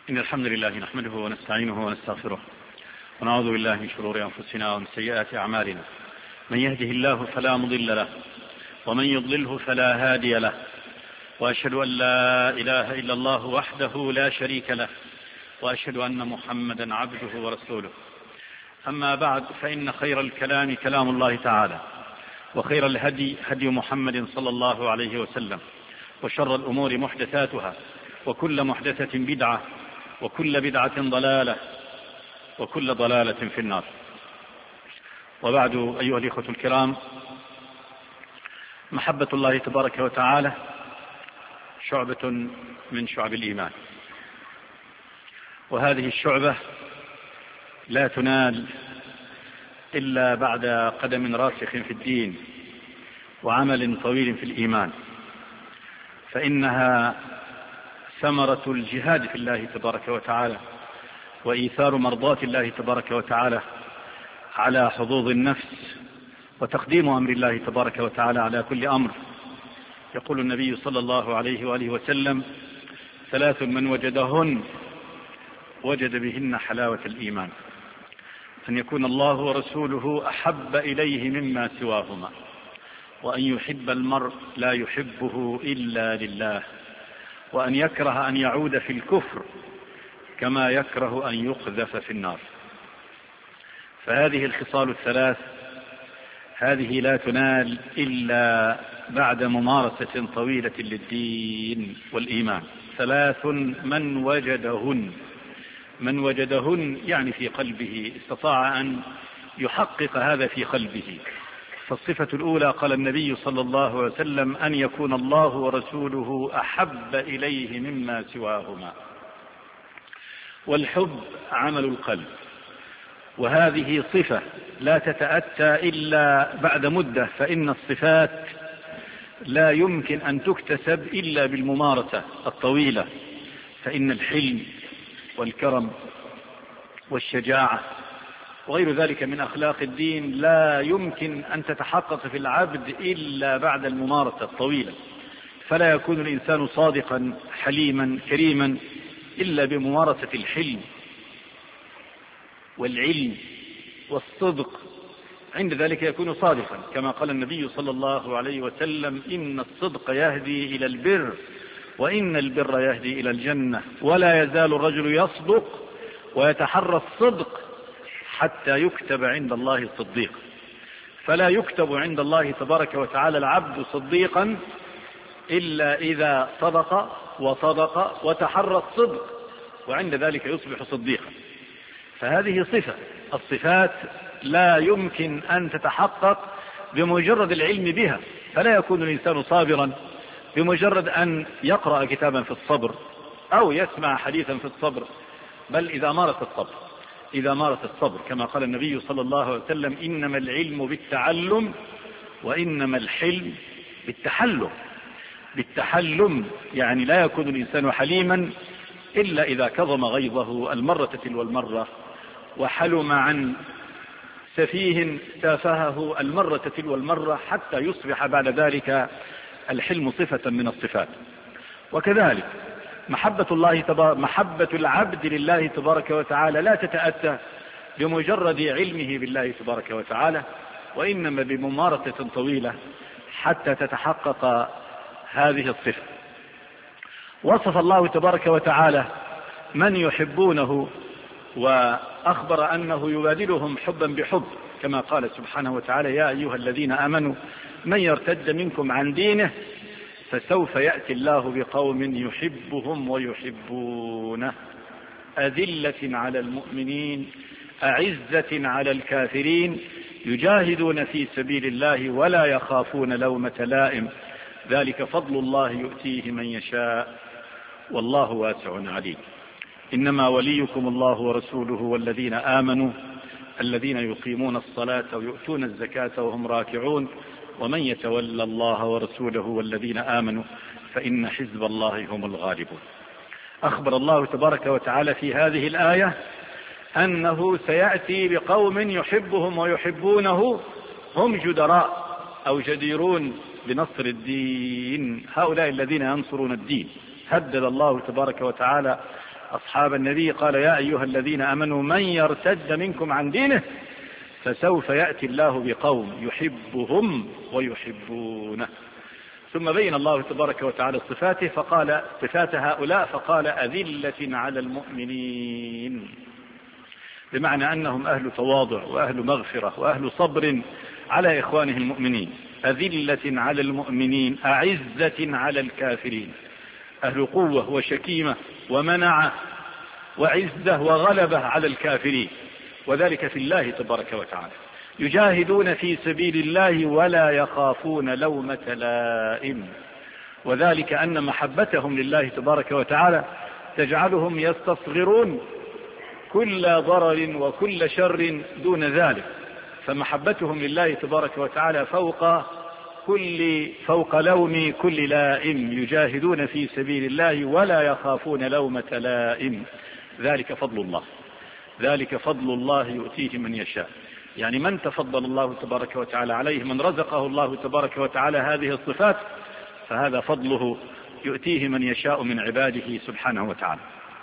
إن الحمد لله نحمده ونستعينه ونستغفره ونعوذ بالله من شرور أنفسنا ومن سيئات أعمالنا. من يهده الله فلا مضل له ومن يضلله فلا هادي له، وأشهد أن لا إله إلا الله وحده لا شريك له، وأشهد أن محمدا عبده ورسوله. أما بعد، فإن خير الكلام كلام الله تعالى، وخير الهدي هدي محمد صلى الله عليه وسلم، وشر الأمور محدثاتها، وكل محدثة بدعة، وكل بدعة ضلالة، وكل ضلالة في النار. وبعد، أيها الإخوة الكرام، محبة الله تبارك وتعالى شعبة من شعب الإيمان، وهذه الشعبة لا تنال إلا بعد قدم راسخ في الدين وعمل طويل في الإيمان، فإنها ثمرة الجهاد في الله تبارك وتعالى، وإيثار مرضات الله تبارك وتعالى على حظوظ النفس، وتقديم أمر الله تبارك وتعالى على كل أمر. يقول النبي صلى الله عليه وآله وسلم: 3 من وجدهن وجد بهن حلاوة الإيمان: أن يكون الله ورسوله أحب إليه مما سواهما، وأن يحب المرء لا يحبه إلا لله، وأن يكره أن يعود في الكفر كما يكره أن يقذف في النار. فهذه الخصال الثلاث هذه لا تنال إلا بعد ممارسة طويلة للدين والإيمان. 3 من وجدهن يعني في قلبه، استطاع أن يحقق هذا في قلبه. فالصفة الأولى قال النبي صلى الله عليه وسلم: أن يكون الله ورسوله أحب إليه مما سواهما. والحب عمل القلب، وهذه صفة لا تتأتى إلا بعد مدة، فإن الصفات لا يمكن أن تكتسب إلا بالممارسة الطويلة. فإن الحلم والكرم والشجاعة وغير ذلك من أخلاق الدين لا يمكن أن تتحقق في العبد إلا بعد الممارسة الطويلة. فلا يكون الإنسان صادقا حليما كريما إلا بممارسة الحلم والعلم والصدق، عند ذلك يكون صادقا، كما قال النبي صلى الله عليه وسلم: إن الصدق يهدي إلى البر، وإن البر يهدي إلى الجنة، ولا يزال الرجل يصدق ويتحرى الصدق حتى يكتب عند الله صديقا. فلا يكتب عند الله تبارك وتعالى العبد صديقا إلا إذا صدق وصدق وتحرى الصدق، وعند ذلك يصبح صديقا. فهذه صفة. الصفات لا يمكن أن تتحقق بمجرد العلم بها، فلا يكون الإنسان صابرا بمجرد أن يقرأ كتابا في الصبر أو يسمع حديثا في الصبر، بل إذا مارس الصبر كما قال النبي صلى الله عليه وسلم: إنما العلم بالتعلم، وإنما الحلم بالتحلم. يعني لا يكون الإنسان حليما إلا إذا كظم غيظه المرة تلو المرة، وحلم عن سفيه سافهه المرة تلو المرة، حتى يصبح بعد ذلك الحلم صفة من الصفات. وكذلك محبة العبد لله تبارك وتعالى لا تتأتى بمجرد علمه بالله تبارك وتعالى، وإنما بممارسة طويلة حتى تتحقق هذه الصفة. وصف الله تبارك وتعالى من يحبونه، وأخبر أنه يبادلهم حبا بحب، كما قال سبحانه وتعالى: يا أيها الذين آمنوا من يرتد منكم عن دينه فسوف يأتي الله بقوم يحبهم ويحبونه، أذلة على المؤمنين أعزة على الكافرين، يجاهدون في سبيل الله ولا يخافون لومة لائم، ذلك فضل الله يؤتيه من يشاء والله واسع عليم. إنما وليكم الله ورسوله والذين آمنوا الذين يقيمون الصلاة ويؤتون الزكاة وهم راكعون، ومن يتولى الله ورسوله والذين آمنوا فإن حزب الله هم الغالبون. أخبر الله تبارك وتعالى في هذه الآية أنه سيأتي بقوم يحبهم ويحبونه، هم جدراء أو جديرون بنصر الدين، هؤلاء الذين ينصرون الدين. هدد الله تبارك وتعالى أصحاب النبي قال يا أيها الذين آمنوا من يرتد منكم عن دينه فسوف يأتي الله بقوم يحبهم ويحبونه. ثم بين الله تبارك وتعالى صفاته فقال صفات هؤلاء فقال أذلة على المؤمنين، بمعنى أنهم أهل تواضع وأهل مغفرة وأهل صبر على إخوانه المؤمنين. أذلة على المؤمنين أعزة على الكافرين، أهل قوة وشكيمة ومنعة وعزة وغلبة على الكافرين، وذلك في الله تبارك وتعالى. يجاهدون في سبيل الله ولا يخافون لومة لائم، وذلك أن محبتهم لله تبارك وتعالى تجعلهم يستصغرون كل ضرر وكل شر دون ذلك، فمحبتهم لله تبارك وتعالى فوق لوم كل لائم. يجاهدون في سبيل الله ولا يخافون لومة لائم. ذلك فضل الله، ذلك فضل الله يؤتيه من يشاء. يعني من تفضل الله تبارك وتعالى عليه، من رزقه الله تبارك وتعالى هذه الصفات، فهذا فضله يؤتيه من يشاء من عباده سبحانه وتعالى.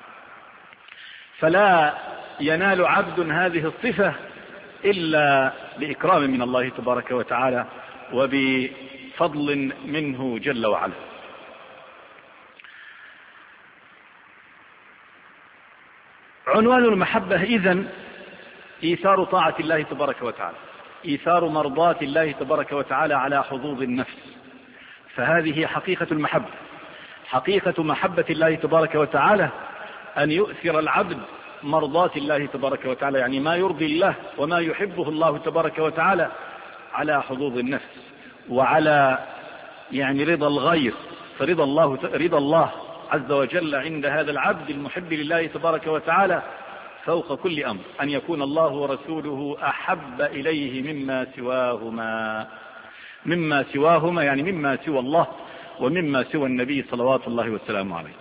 فلا ينال عبد هذه الصفة إلا بإكرام من الله تبارك وتعالى وبفضل منه جل وعلا. عنوان المحبة إذن إيثار طاعة الله تبارك وتعالى، إيثار مرضاة الله تبارك وتعالى على حظوظ النفس. فهذه حقيقة المحبة. حقيقة محبة الله تبارك وتعالى أن يؤثر العبد مرضاة الله تبارك وتعالى، يعني ما يرضي الله وما يحبه الله تبارك وتعالى على حظوظ النفس وعلى يعني رضا الغير. فرضا الله عز وجل عند هذا العبد المحب لله تبارك وتعالى فوق كل أمر، أن يكون الله ورسوله أحب إليه مما سواهما يعني مما سوى الله ومما سوى النبي صلوات الله وسلامه عليه.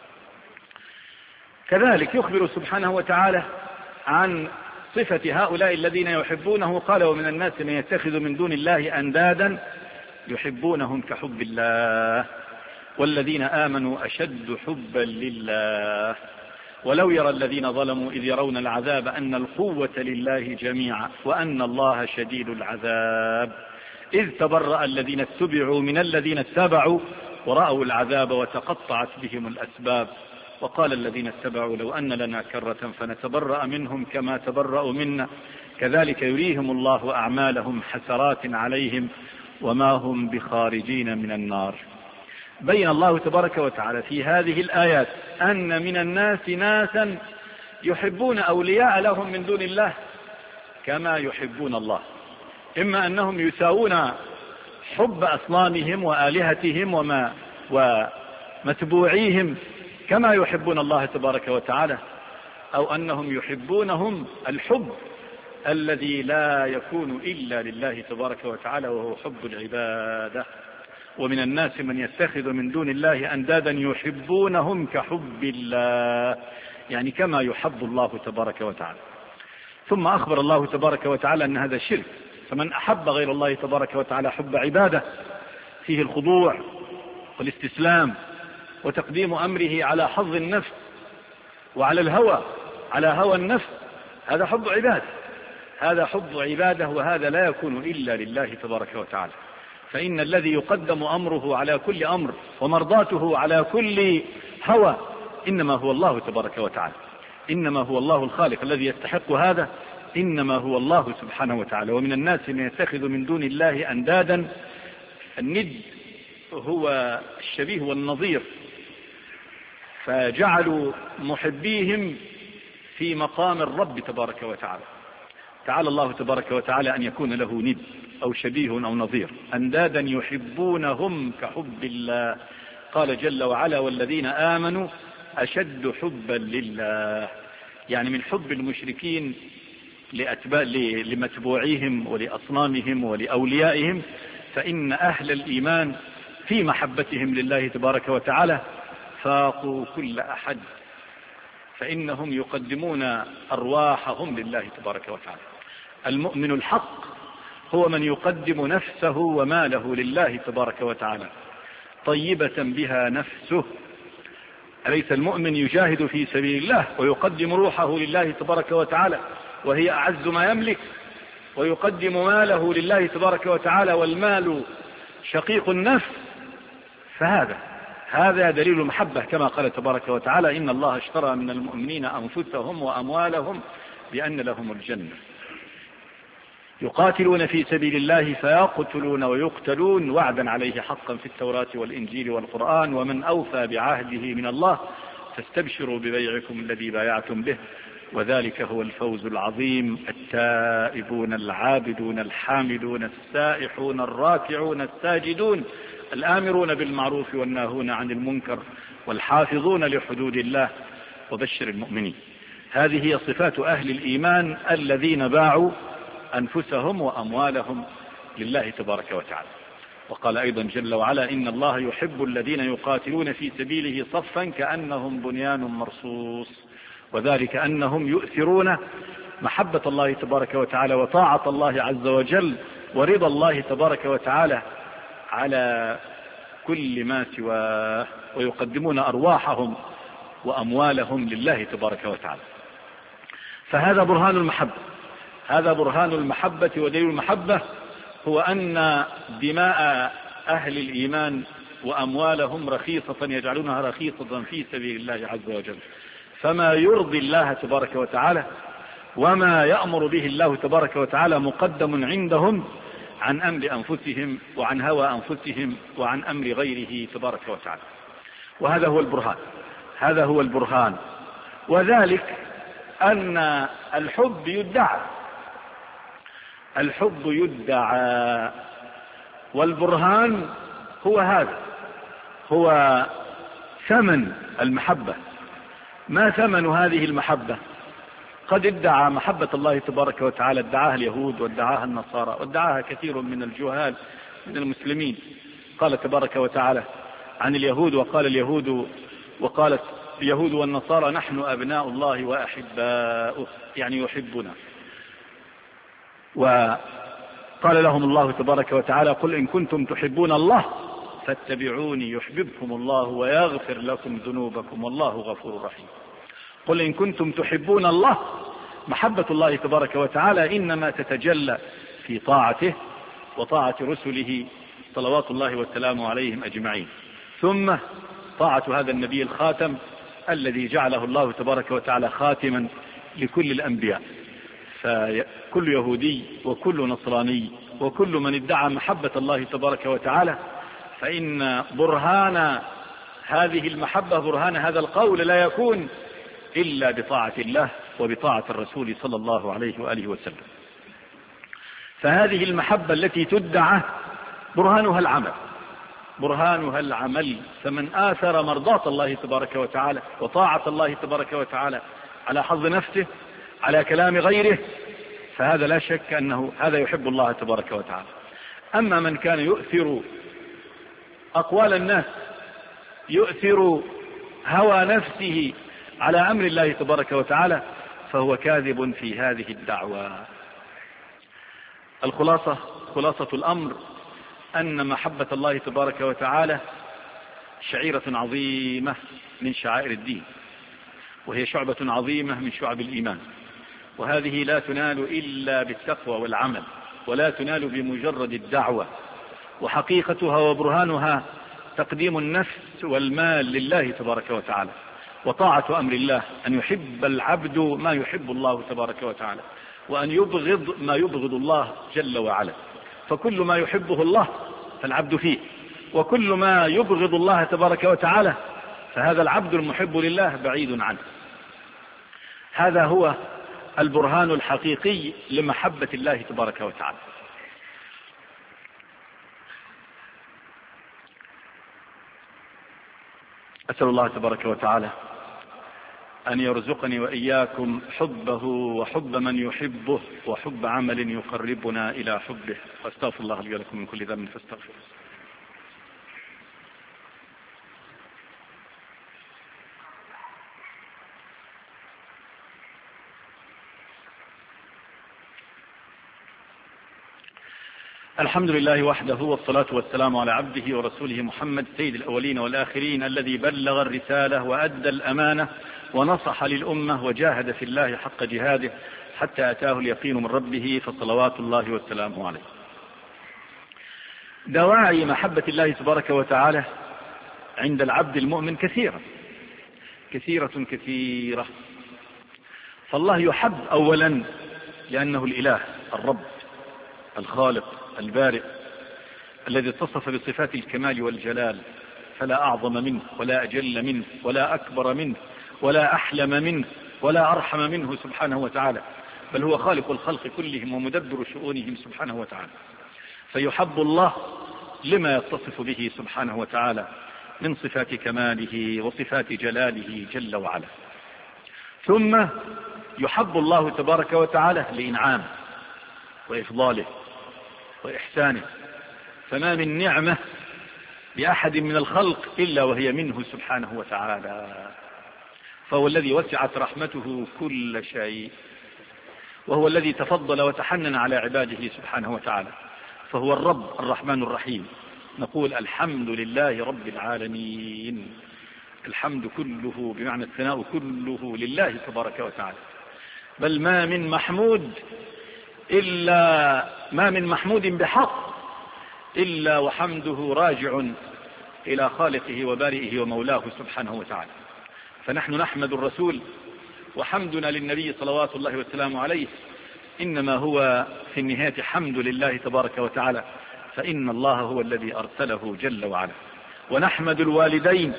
كذلك يخبر سبحانه وتعالى عن صفة هؤلاء الذين يحبونه، قال ومن الناس من يتخذ من دون الله أندادا يحبونهم كحب الله والذين آمنوا أشد حبا لله ولو يرى الذين ظلموا إذ يرون العذاب أن القوة لله جميعا وأن الله شديد العذاب إذ تبرأ الذين اتبعوا من الذين اتبعوا ورأوا العذاب وتقطعت بهم الأسباب وقال الذين اتبعوا لو أن لنا كرة فنتبرأ منهم كما تبرأوا منا كذلك يريهم الله أعمالهم حسرات عليهم وما هم بخارجين من النار. بين الله تبارك وتعالى في هذه الآيات أن من الناس ناسا يحبون أولياء لهم من دون الله كما يحبون الله، إما أنهم يساوون حب أصنامهم وآلهتهم ومتبوعيهم كما يحبون الله تبارك وتعالى، أو أنهم يحبونهم الحب الذي لا يكون إلا لله تبارك وتعالى وهو حب العبادة. ومن الناس من يتخذ من دون الله أندادا يحبونهم كحب الله يعني كما يحب الله تبارك وتعالى. ثم أخبر الله تبارك وتعالى أن هذا الشرك، فمن أحب غير الله تبارك وتعالى حب عبادة فيه الخضوع والاستسلام وتقديم أمره على حظ النفس وعلى الهوى على هوى النفس، هذا حب عبادة، هذا حب عبادة، وهذا لا يكون إلا لله تبارك وتعالى. فإن الذي يقدم أمره على كل أمر ومرضاته على كل هوى إنما هو الله تبارك وتعالى، إنما هو الله الخالق الذي يستحق هذا، إنما هو الله سبحانه وتعالى. ومن الناس من يتخذ من دون الله أندادا، الند هو الشبيه والنظير، فجعلوا محبيهم في مقام الرب تبارك وتعالى. تعالى الله تبارك وتعالى أن يكون له ند أو شبيه أو نظير. أندادا يحبونهم كحب الله، قال جل وعلا والذين آمنوا أشد حبا لله، يعني من حب المشركين لمتبوعيهم ولأصنامهم ولأوليائهم، فإن أهل الإيمان في محبتهم لله تبارك وتعالى فاقوا كل أحد، فإنهم يقدمون أرواحهم لله تبارك وتعالى. المؤمن الحق هو من يقدم نفسه وماله لله تبارك وتعالى طيبة بها نفسه أليس المؤمن يجاهد في سبيل الله ويقدم روحه لله تبارك وتعالى وهي أعز ما يملك، ويقدم ماله لله تبارك وتعالى والمال شقيق النفس؟ هذا دليل المحبة، كما قال تبارك وتعالى: إن الله اشترى من المؤمنين أنفسهم وأموالهم بأن لهم الجنة يقاتلون في سبيل الله فيقتلون ويقتلون وعدا عليه حقا في التوراة والإنجيل والقرآن ومن أوفى بعهده من الله فاستبشروا ببيعكم الذي بايعتم به وذلك هو الفوز العظيم. التائبون العابدون الحامدون السائحون الراكعون الساجدون الآمرون بالمعروف والناهون عن المنكر والحافظون لحدود الله وبشر المؤمنين. هذه هي صفات أهل الإيمان الذين باعوا أنفسهم وأموالهم لله تبارك وتعالى. وقال أيضا جل وعلا: إن الله يحب الذين يقاتلون في سبيله صفا كأنهم بنيان مرصوص، وذلك أنهم يؤثرون محبة الله تبارك وتعالى وطاعة الله عز وجل ورضا الله تبارك وتعالى على كل ما سواه، ويقدمون أرواحهم وأموالهم لله تبارك وتعالى. فهذا برهان المحبة، هذا برهان المحبة ودليل المحبة، هو أن دماء أهل الإيمان وأموالهم رخيصة يجعلونها رخيصة في سبيل الله عز وجل. فما يرضي الله تبارك وتعالى وما يأمر به الله تبارك وتعالى مقدم عندهم عن أمر أنفسهم وعن هوى أنفسهم وعن أمر غيره تبارك وتعالى. وهذا هو البرهان، هذا هو البرهان. وذلك أن الحب يدعى، الحب يدعى، والبرهان هو هذا، هو ثمن المحبة. ما ثمن هذه المحبة؟ قد ادعى محبة الله تبارك وتعالى، ادعاها اليهود وادعاها النصارى وادعاها كثير من الجهال من المسلمين. قال تبارك وتعالى عن اليهود: وقالت اليهود والنصارى نحن أبناء الله وأحباؤه، يعني يحبنا. وقال لهم الله تبارك وتعالى: قل إن كنتم تحبون الله فاتبعوني يحببكم الله ويغفر لكم ذنوبكم والله غفور رحيم. قل إن كنتم تحبون الله، محبة الله تبارك وتعالى إنما تتجلى في طاعته وطاعة رسله صلوات الله والسلام عليهم أجمعين، ثم طاعة هذا النبي الخاتم الذي جعله الله تبارك وتعالى خاتما لكل الأنبياء. فكل يهودي وكل نصراني وكل من ادعى محبة الله تبارك وتعالى فإن برهان هذه المحبة، برهان هذا القول، لا يكون إلا بطاعة الله وبطاعة الرسول صلى الله عليه وآله وسلم. فهذه المحبة التي تدعى برهانها العمل، برهانها العمل. فمن آثر مرضاة الله تبارك وتعالى وطاعة الله تبارك وتعالى على حظ نفسه على كلام غيره، فهذا لا شك أنه هذا يحب الله تبارك وتعالى. أما من كان يؤثر أقوال الناس، يؤثر هوى نفسه على أمر الله تبارك وتعالى، فهو كاذب في هذه الدعوة. خلاصة الأمر أن محبة الله تبارك وتعالى شعيرة عظيمة من شعائر الدين، وهي شعبة عظيمة من شعب الإيمان، وهذه لا تنال إلا بالتقوى والعمل، ولا تنال بمجرد الدعوة. وحقيقتها وبرهانها تقديم النفس والمال لله تبارك وتعالى، وطاعة أمر الله، أن يحب العبد ما يحب الله تبارك وتعالى، وأن يبغض ما يبغض الله جل وعلا. فكل ما يحبه الله فالعبد فيه، وكل ما يبغض الله تبارك وتعالى فهذا العبد المحب لله بعيد عنه. هذا هو البرهان الحقيقي لمحبة الله تبارك وتعالى. أسأل الله تبارك وتعالى أن يرزقني وإياكم حبه وحب من يحبه وحب عمل يقربنا إلى حبه. واستغفر الله لي ولكم من كل ذنب فاستغفروه. الحمد لله وحده، والصلاة والسلام على عبده ورسوله محمد سيد الأولين والآخرين، الذي بلغ الرسالة وأدى الأمانة ونصح للأمة وجاهد في الله حق جهاده حتى أتاه اليقين من ربه، فصلوات الله والسلام عليه. دواعي محبة الله تبارك وتعالى عند العبد المؤمن كثيرة. فالله يحب أولا لأنه الإله الرب الخالق البارئ الذي اتصف بصفات الكمال والجلال، فلا أعظم منه ولا أجل منه ولا أكبر منه ولا أحلم منه ولا أرحم منه سبحانه وتعالى، بل هو خالق الخلق كلهم ومدبر شؤونهم سبحانه وتعالى. فيحب الله لما يتصف به سبحانه وتعالى من صفات كماله وصفات جلاله جل وعلا. ثم يحب الله تبارك وتعالى لإنعامه وإفضاله وإحسانه، فما من نعمة لأحد من الخلق إلا وهي منه سبحانه وتعالى، فهو الذي وسعت رحمته كل شيء، وهو الذي تفضل وتحنن على عباده سبحانه وتعالى، فهو الرب الرحمن الرحيم. نقول الحمد لله رب العالمين، الحمد كله بمعنى الثناء كله لله تبارك وتعالى، بل ما من محمود بحق إلا وحمده راجع إلى خالقه وبارئه ومولاه سبحانه وتعالى. فنحن نحمد الرسول، وحمدنا للنبي صلوات الله وسلامه عليه إنما هو في النهاية حمد لله تبارك وتعالى، فإن الله هو الذي أرسله جل وعلا. ونحمد الوالدين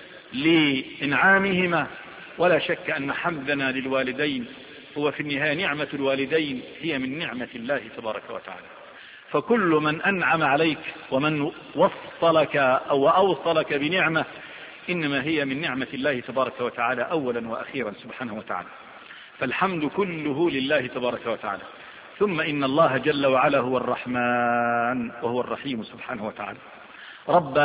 لإنعامهما، ولا شك أن حمدنا للوالدين هو في النهاية نعمة الوالدين هي من نعمة الله تبارك وتعالى. فكل من أنعم عليك ومن وصلك أو أوصلك بنعمة إنما هي من نعمة الله تبارك وتعالى أولا وأخيرا سبحانه وتعالى. فالحمد كله لله تبارك وتعالى. ثم إن الله جل وعلا هو الرحمن وهو الرحيم سبحانه وتعالى، ربى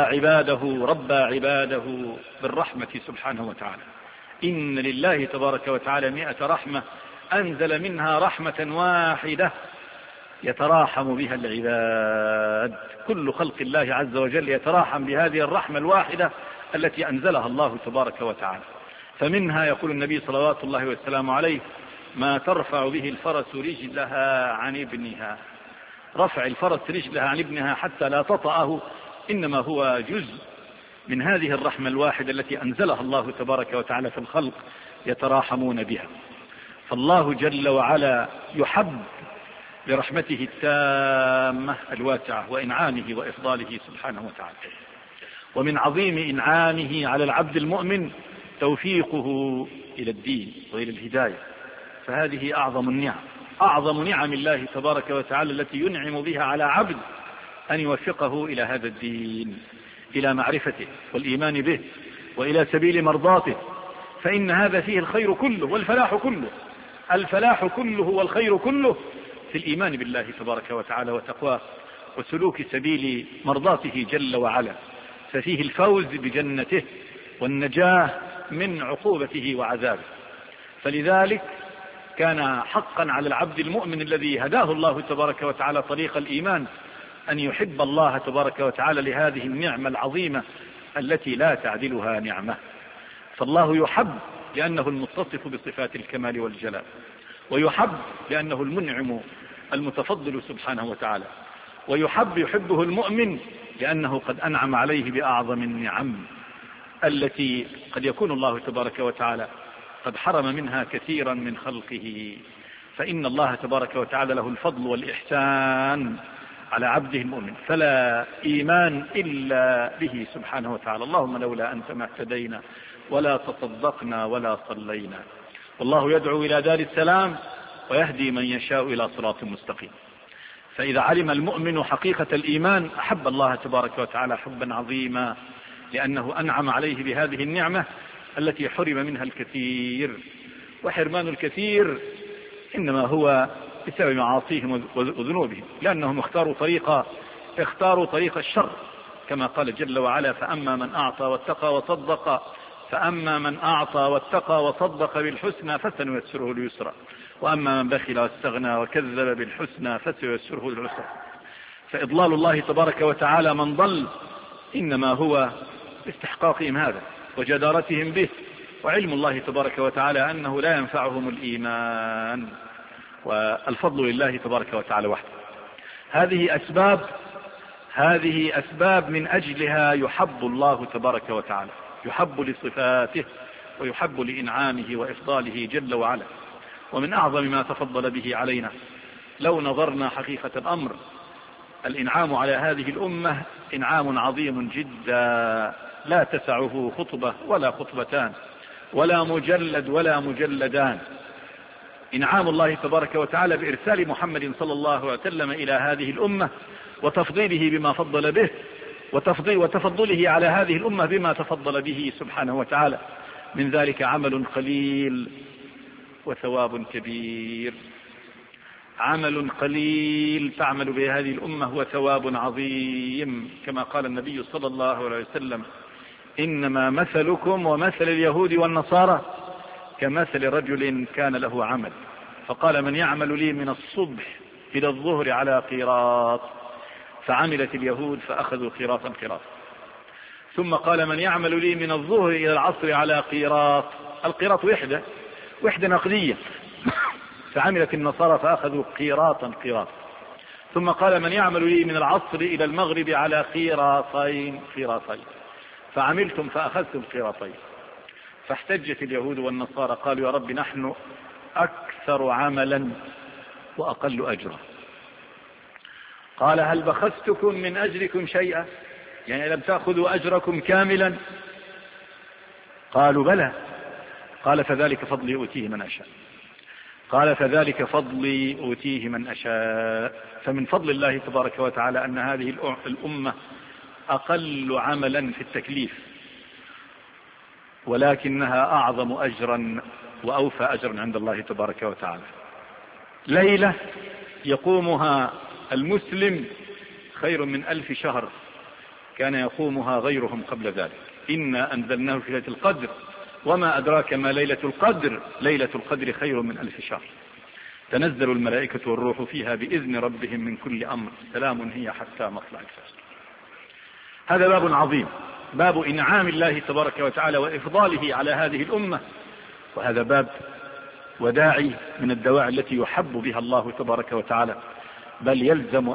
عباده بالرحمة سبحانه وتعالى. إن لله تبارك وتعالى 100 رحمة، أنزل منها رحمة واحدة يتراحم بها العباد. كل خلق الله عز وجل يتراحم بهذه الرحمة الواحدة التي أنزلها الله تبارك وتعالى. فمنها يقول النبي صلوات الله وسلامه عليه: ما ترفع به الفرس رجلها عن ابنها. رفع الفرس رجلها عن ابنها حتى لا تطأه إنما هو جزء من هذه الرحمة الواحدة التي أنزلها الله تبارك وتعالى في الخلق يتراحمون بها. فالله جل وعلا يحب برحمته التامة الواسعة وإنعامه وإفضاله سبحانه وتعالى. ومن عظيم إنعامه على العبد المؤمن توفيقه إلى الدين وإلى الهداية، فهذه أعظم نعم الله تبارك وتعالى التي ينعم بها على عبد، أن يوفقه إلى هذا الدين، إلى معرفته والإيمان به وإلى سبيل مرضاته، فإن هذا فيه الخير كله والفلاح كله. الفلاح كله والخير كله في الإيمان بالله تبارك وتعالى وتقواه وسلوك سبيل مرضاته جل وعلا، ففيه الفوز بجنته والنجاة من عقوبته وعذابه. فلذلك كان حقا على العبد المؤمن الذي هداه الله تبارك وتعالى طريق الإيمان أن يحب الله تبارك وتعالى لهذه النعمة العظيمة التي لا تعدلها نعمة. فالله يحب لأنه المتصف بصفات الكمال والجلال، ويحب لأنه المنعم المتفضل سبحانه وتعالى، يحبه المؤمن لأنه قد أنعم عليه بأعظم النعم التي قد يكون الله تبارك وتعالى قد حرم منها كثيرا من خلقه. فإن الله تبارك وتعالى له الفضل والإحسان على عبده المؤمن، فلا إيمان إلا به سبحانه وتعالى. اللهم لولا أنت ما اهتدينا ولا تصدقنا ولا صلينا. والله يدعو إلى دار السلام ويهدي من يشاء إلى صراط مستقيم. فإذا علم المؤمن حقيقة الإيمان أحب الله تبارك وتعالى حبا عظيما، لأنه أنعم عليه بهذه النعمة التي حرم منها الكثير. وحرمان الكثير إنما هو بسبب معاصيهم وذنوبهم، لأنهم اختاروا طريق الشر، كما قال جل وعلا: فأما من أعطى واتقى وصدق بالحسنى فسنيسره لليسرى، وأما من بخل واستغنى وكذب بالحسنى فسيسره للعسرى. فإضلال الله تبارك وتعالى من ضل إنما هو باستحقاقهم هذا وجدارتهم به، وعلم الله تبارك وتعالى أنه لا ينفعهم الإيمان، والفضل لله تبارك وتعالى وحده. هذه أسباب من أجلها يحب الله تبارك وتعالى، يحب لصفاته ويحب لإنعامه وإفضاله جل وعلا. ومن أعظم ما تفضل به علينا لو نظرنا حقيقة الأمر الإنعام على هذه الأمة إنعام عظيم جدا لا تسعه خطبة ولا خطبتان ولا مجلد ولا مجلدان. إنعام الله تبارك وتعالى بإرسال محمد صلى الله عليه وسلم إلى هذه الأمة وتفضيله بما فضل به، وتفضله على هذه الأمة بما تفضل به سبحانه وتعالى، من ذلك عمل قليل وثواب كبير. عمل قليل تعمل به هذه الأمة وثواب عظيم، كما قال النبي صلى الله عليه وسلم: إنما مثلكم ومثل اليهود والنصارى كمثل رجل كان له عمل، فقال: من يعمل لي من الصبح إلى الظهر على قيراط، فعملت اليهود فأخذوا قيراطا قيراطا. ثم قال: من يعمل لي من الظهر إلى العصر على قيراط، القيراط وحدة نقدية، فعملت النصارى فأخذوا قيراطا قيراطا. ثم قال: من يعمل لي من العصر إلى المغرب على قيراطين، فعملتم فأخذتم قيراطين. فاحتجت اليهود والنصارى قالوا: يا رب نحن أكثر عملا وأقل أجرا. قال: هل بخستكم من أجركم شيئا؟ يعني لم تأخذوا أجركم كاملا؟ قالوا: بلى. قال: فذلك فضلي أوتيه من أشاء. فمن فضل الله تبارك وتعالى أن هذه الأمة أقل عملا في التكليف، ولكنها أعظم أجرا وأوفى أجرا عند الله تبارك وتعالى. ليلة يقومها المسلم خير من 1000 شهر كان يقومها غيرهم قبل ذلك. إنا أنزلناه في ليلة القدر، وما أدراك ما ليلة القدر، ليلة القدر خير من 1000 شهر. تنزل الملائكة والروح فيها بإذن ربهم من كل أمر، سلام هي حتى مطلع الفجر. هذا باب عظيم، باب إنعام الله تبارك وتعالى وإفضاله على هذه الأمة، وهذا باب وداعي من الدواعي التي يحب بها الله تبارك وتعالى، بل يلزم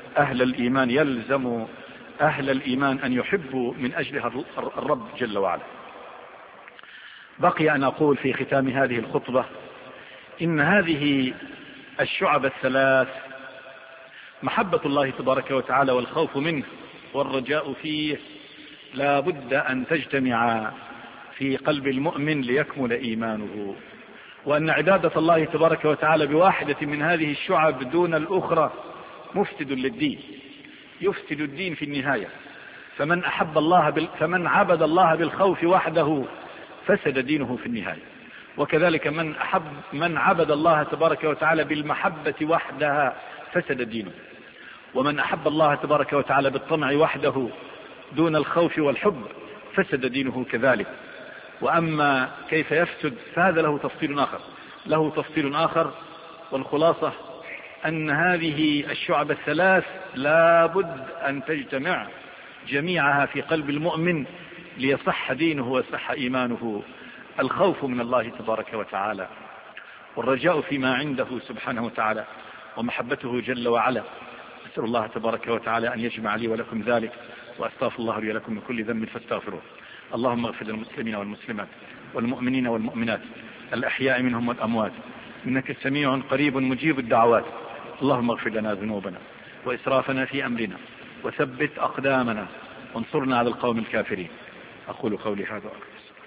أهل الإيمان أن يحبوا من أجلها الرب جل وعلا. بقي أن أقول في ختام هذه الخطبة إن هذه الشعب الثلاث، محبة الله تبارك وتعالى والخوف منه والرجاء فيه، لا بد أن تجتمع في قلب المؤمن ليكمل إيمانه، وأن عبادة الله تبارك وتعالى بواحدة من هذه الشعب دون الأخرى مفسد للدين، يفسد الدين في النهاية. فمن عبد الله بالخوف وحده فسد دينه في النهاية، وكذلك من عبد الله تبارك وتعالى بالمحبة وحدها فسد دينه، ومن أحب الله تبارك وتعالى بالطمع وحده دون الخوف والحب فسد دينه كذلك. وأما كيف يفسد فهذا له تفصيل آخر، والخلاصة أن هذه الشعب الثلاث لا بد أن تجتمع جميعها في قلب المؤمن ليصح دينه ويصح إيمانه: الخوف من الله تبارك وتعالى، والرجاء فيما عنده سبحانه وتعالى، ومحبته جل وعلا. أسأل الله تبارك وتعالى أن يجمع لي ولكم ذلك، وأستغفر الله لي ولكم من كل ذنب فاستغفروه. اللهم اغفر للمسلمين والمسلمات والمؤمنين والمؤمنات الأحياء منهم والأموات، إنك سميع قريب مجيب الدعوات. اللهم اغفر لنا ذنوبنا وإسرافنا في أمرنا، وثبت أقدامنا، وانصرنا على القوم الكافرين. أقول قولي هذا وأستغفر